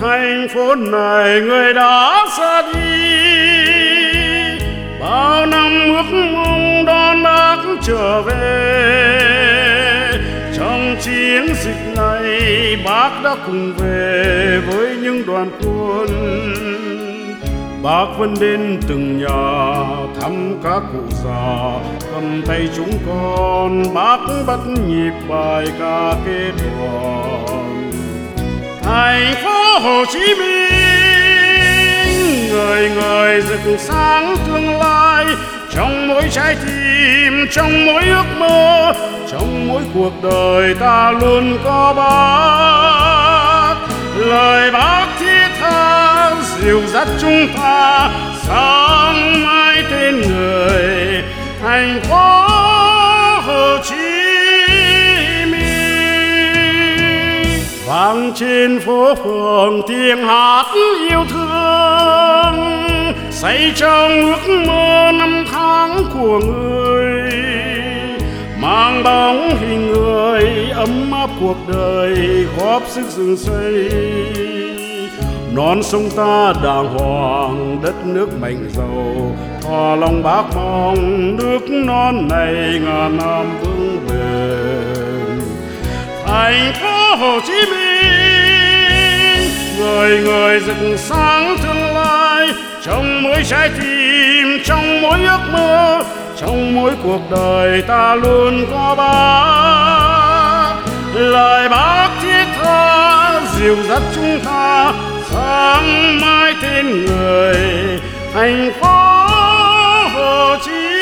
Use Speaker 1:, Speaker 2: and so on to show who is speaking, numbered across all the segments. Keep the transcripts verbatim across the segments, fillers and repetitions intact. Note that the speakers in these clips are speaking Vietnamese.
Speaker 1: thành phố này người đã xa đi, bao năm ước mong đón bác trở về. Trong chiến dịch này bác đã cùng về với những đoàn quân. Bác vẫn đến từng nhà thăm các cụ già, cầm tay chúng con bác bắt nhịp bài ca kết đoàn. Thành phố Hồ Chí Minh ngời ngời rực sáng tương lai, trong mỗi trái tim, trong mỗi ước mơ, trong mỗi cuộc đời ta luôn có bác. Lời bác thiết tha dìu dắt chúng ta sáng mãi tên người thành phố Hồ Chí Minh. Vang trên phố phường tiếng hát yêu thương, say trong ước mơ năm tháng của người, mang bóng hình người ấm áp cuộc đời, góp sức dựng xây non sông ta đàng hoàng, đất nước mạnh giàu. Thò lòng bác mong nước non này ngàn năm vững bền. Thành phố Hồ Chí Minh ngời ngời rực sáng tương lai, trong mỗi trái tim, trong mỗi ước mơ, trong mỗi cuộc đời ta luôn có bác. Lời bác thiết tha dìu dắt chúng ta sáng mãi tên người thành phố Hồ Chí Minh.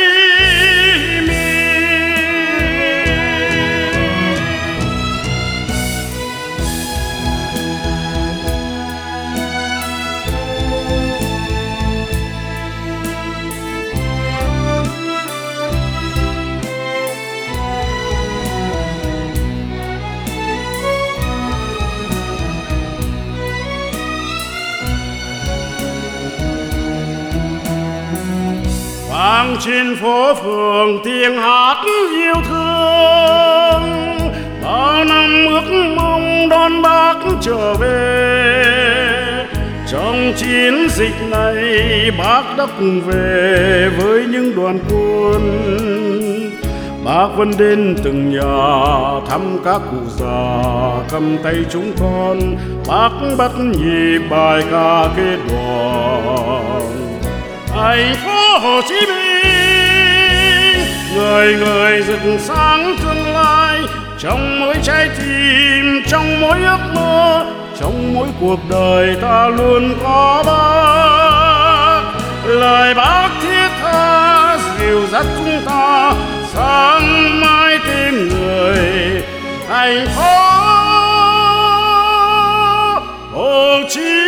Speaker 1: Vang trên phố phường tiếng hát yêu thương, bao năm ước mong đón bác trở về. Trong chiến dịch này bác đã cùng về với những đoàn quân. Bác vẫn đến từng nhà thăm các cụ già, cầm tay chúng con bác bắt nhịp bài ca kết đoàn. Thành phố Hồ Chí Minh ngời ngời rực sáng tương lai, trong mỗi trái tim, trong mỗi ước mơ, trong mỗi cuộc đời ta luôn có bác. Lời bác thiết tha dìu dắt chúng ta sáng mãi tên người thành phố Hồ Chí Minh.